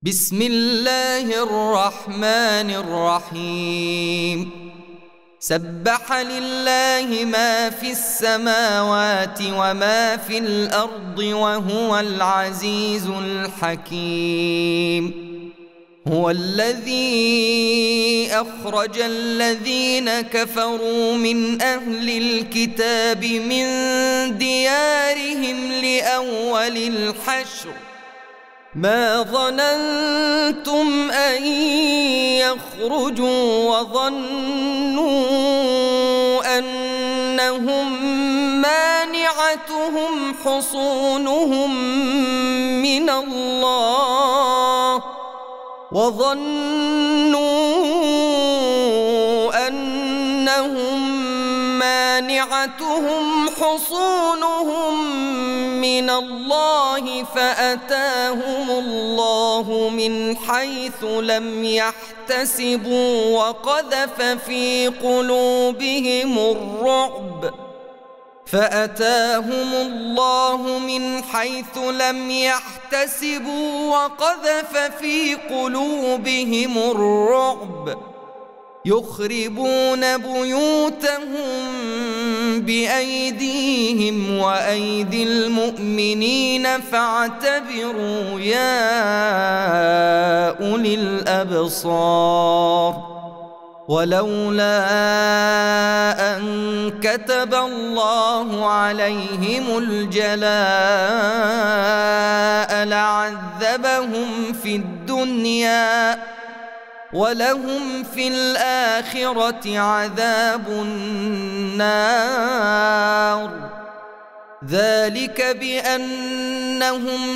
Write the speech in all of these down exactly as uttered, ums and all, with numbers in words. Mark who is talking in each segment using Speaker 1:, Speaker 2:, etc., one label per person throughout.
Speaker 1: بسم الله الرحمن الرحيم سبح لله ما في السماوات وما في الأرض وهو العزيز الحكيم هو الذي أخرج الذين كفروا من أهل الكتاب من ديارهم لأول الحشر ما ظننتم أن يخرجوا وظنوا أنهم مانعتهم حصونهم من الله وظنوا أنهم مانعتهم حصونهم من الله فأتاهم الله من حيث لم يحتسبوا وقذف في قلوبهم الرعب فأتاهم الله من حيث لم يحتسبوا وقذف في قلوبهم الرعب يخربون بيوتهم بأيديهم وأيدي المؤمنين فاعتبروا يا أولي الأبصار ولولا أن كتب الله عليهم الجلاء لعذبهم في الدنيا ولهم في الآخرة عذاب النار ذلك بأنهم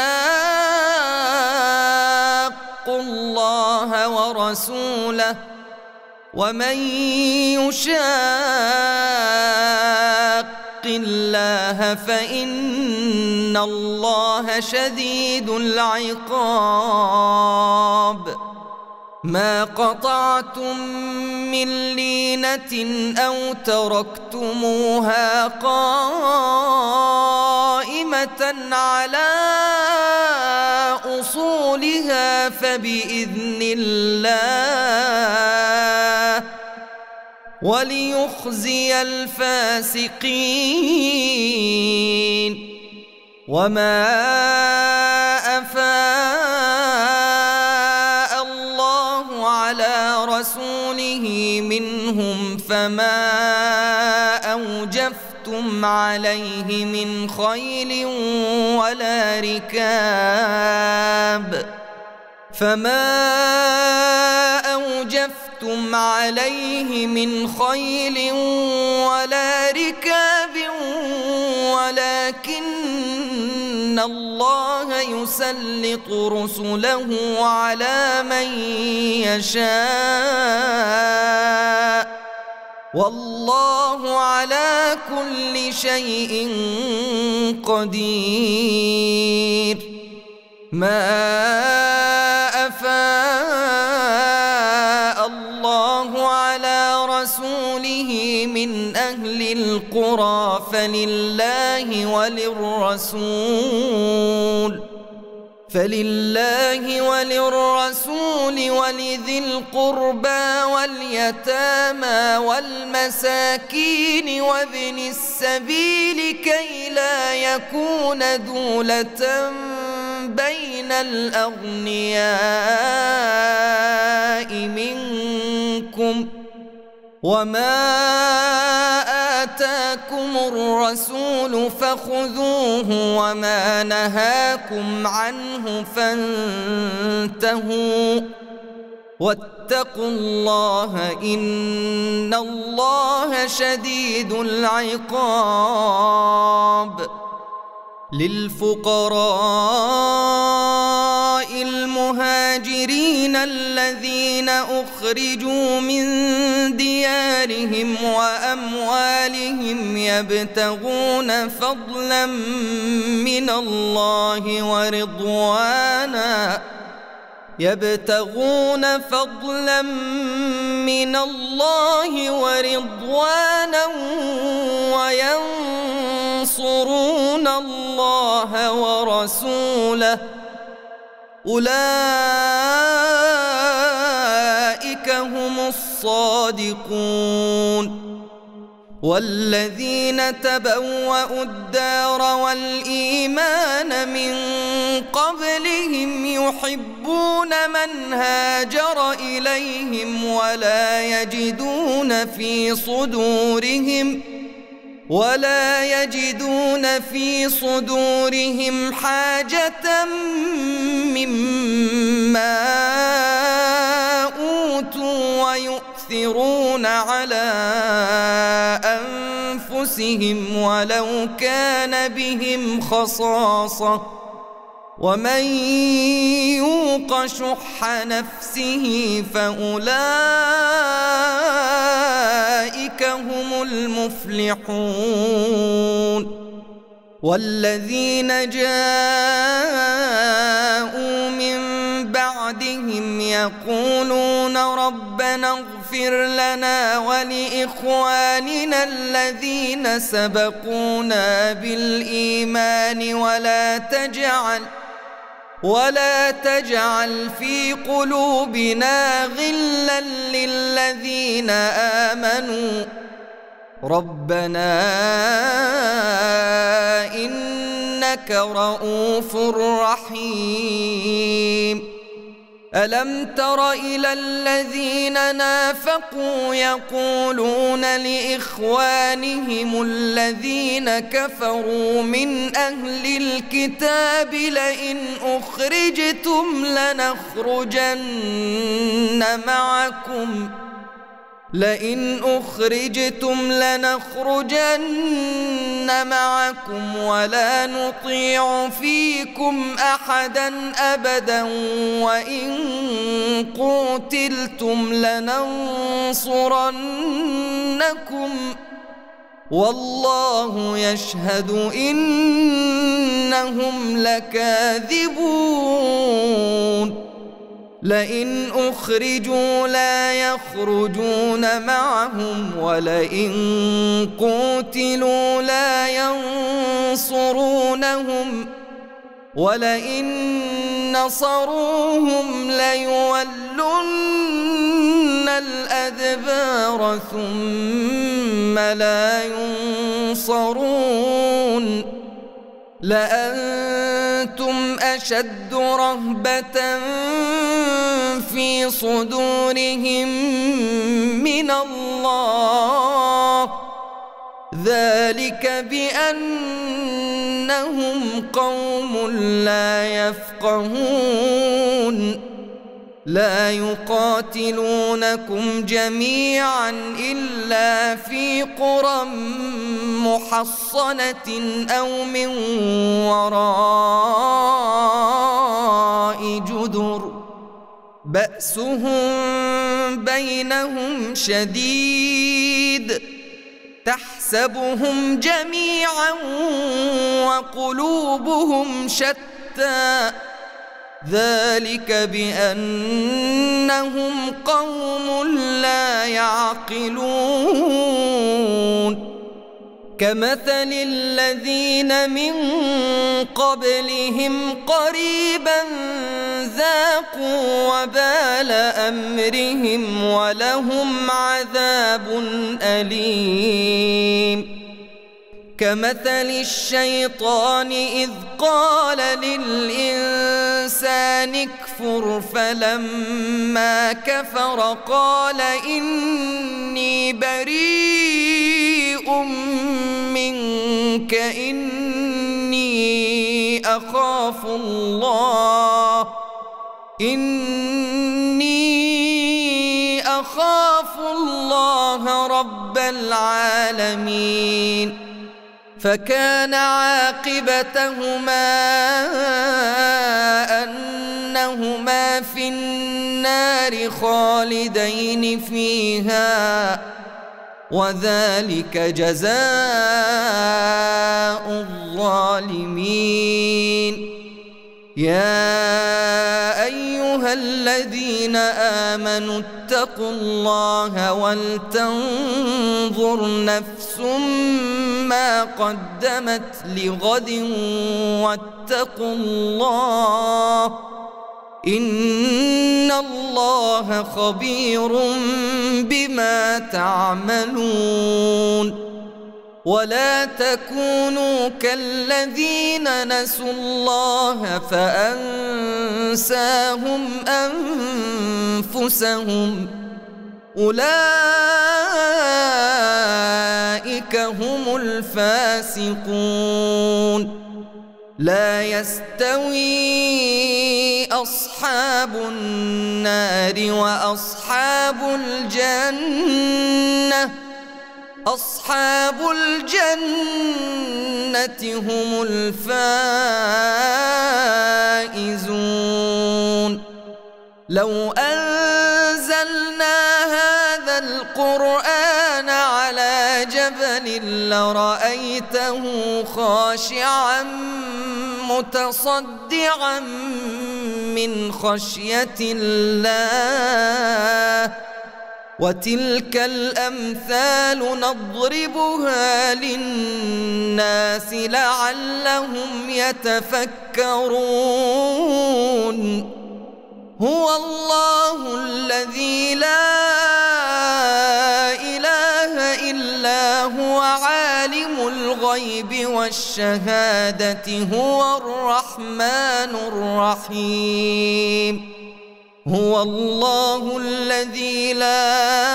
Speaker 1: شاقوا الله ورسوله ومن يشاق الله فإن الله شديد العقاب ما قطعتم من لينة أو تركتموها قائمة على أصولها فبإذن الله وليخزي الفاسقين وما أفاء الله على رسوله منهم فما أوجفتم عليه من خيل ولا ركاب فما أوجفتم عليه من خيل ولا ركاب ولكن الله يسلط رسله على من يشاء والله على كل شيء قدير ما أفاء الله على رسوله من أهل القرى فلله وللرسول فلله وللرسول ولذي القربى واليتامى والمساكين وابن السبيل كي لا يكون دولة بين الأغنياء منكم وما آتاكم الرسول فخذوه وما نهاكم عنه فانتهوا واتقوا الله إن الله شديد العقاب للفقراء المهاجرين الذين أخرجوا من ديارهم وأموالهم يبتغون فضلا من الله ورضوانا يبتغون فضلا من الله ورضوانا وينصرون الله ورسوله أولئك هم الصادقون. والذين تبوأوا الدار والإيمان من قبلهم يحبون من هاجر إليهم ولا يجدون في صدورهم ولا يجدون في صدورهم حاجة مما أوتوا ويؤثرون على أنفسهم ولو كان بهم خصاصة ومن يوق شح نفسه فأولئك هم المفلحون. والذين جاءوا من بعدهم يقولون ربنا اغفر لنا ولإخواننا الذين سبقونا بالإيمان ولا تجعل ولا تجعل في قلوبنا غلا للذين آمنوا ربنا إنك رؤوف رحيم. ألم تر إلى الذين نافقوا يقولون لإخوانهم الذين كفروا من أهل الكتاب لئن أخرجتم لنخرجن معكم لئن أخرجتم لنخرجن معكم ولا نطيع فيكم أحدا أبدا وإن قوتلتم لننصرنكم والله يشهد إنهم لكاذبون. لئن أخرجوا لا يخرجون معهم ولئن قوتلوا لا ينصرونهم ولئن نصروهم ليولن الأدبار ثم لا ينصرون. لأنتم أشد رهبة في صدورهم من الله ذلك بأنهم قوم لا يفقهون. لا يقاتلونكم جميعا إلا في قرى محصنة أو من وراء جدر بأسهم بينهم شديد تحسبهم جميعا وقلوبهم شتى ذلك بأنهم قوم لا يعقلون. كمثل الذين من قبلهم قريبا ذاقوا وبال أمرهم ولهم عذاب أليم. كمثل الشيطان إذ قال للإنسان اكفر فلما كفر قال إني بريء منك إني أخاف الله إني أخاف الله رب العالمين. فكان عاقبتهما أنهما في النار خالدين فيها وذلك جزاء الظالمين. يا أيها الذين آمنوا اتقوا الله ولتنظر نفس ما قدمت لغد واتقوا الله إن الله خبير بما تعملون ولا تكونوا كالذين نسوا الله فأنساهم أنفسهم أولئك هم الفاسقون لا يستوي أصحاب النار وأصحاب الجنة أصحاب الجنة هم الفائزون لو أنزلنا هذا القرآن على جبل لرأيته خاشعا متصدعا من خشية الله وتلك الأمثال نضربها للناس لعلهم يتفكرون هو الله الذي لا إله إلا هو عالم الغيب والشهادة هو الرحمن الرحيم هو الله الذي لا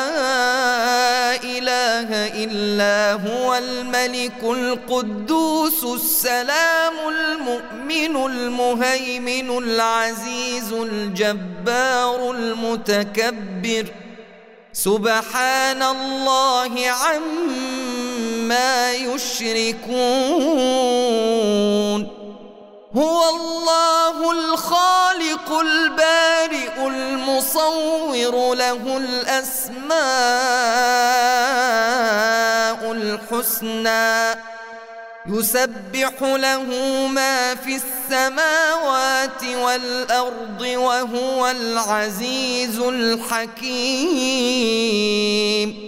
Speaker 1: إله إلا هو الملك القدوس السلام المؤمن المهيمن العزيز الجبار المتكبر سبحان الله عما يشركون هو الله الخالق البارئ المصور له الأسماء الحسنى يسبح له ما في السماوات والأرض وهو العزيز الحكيم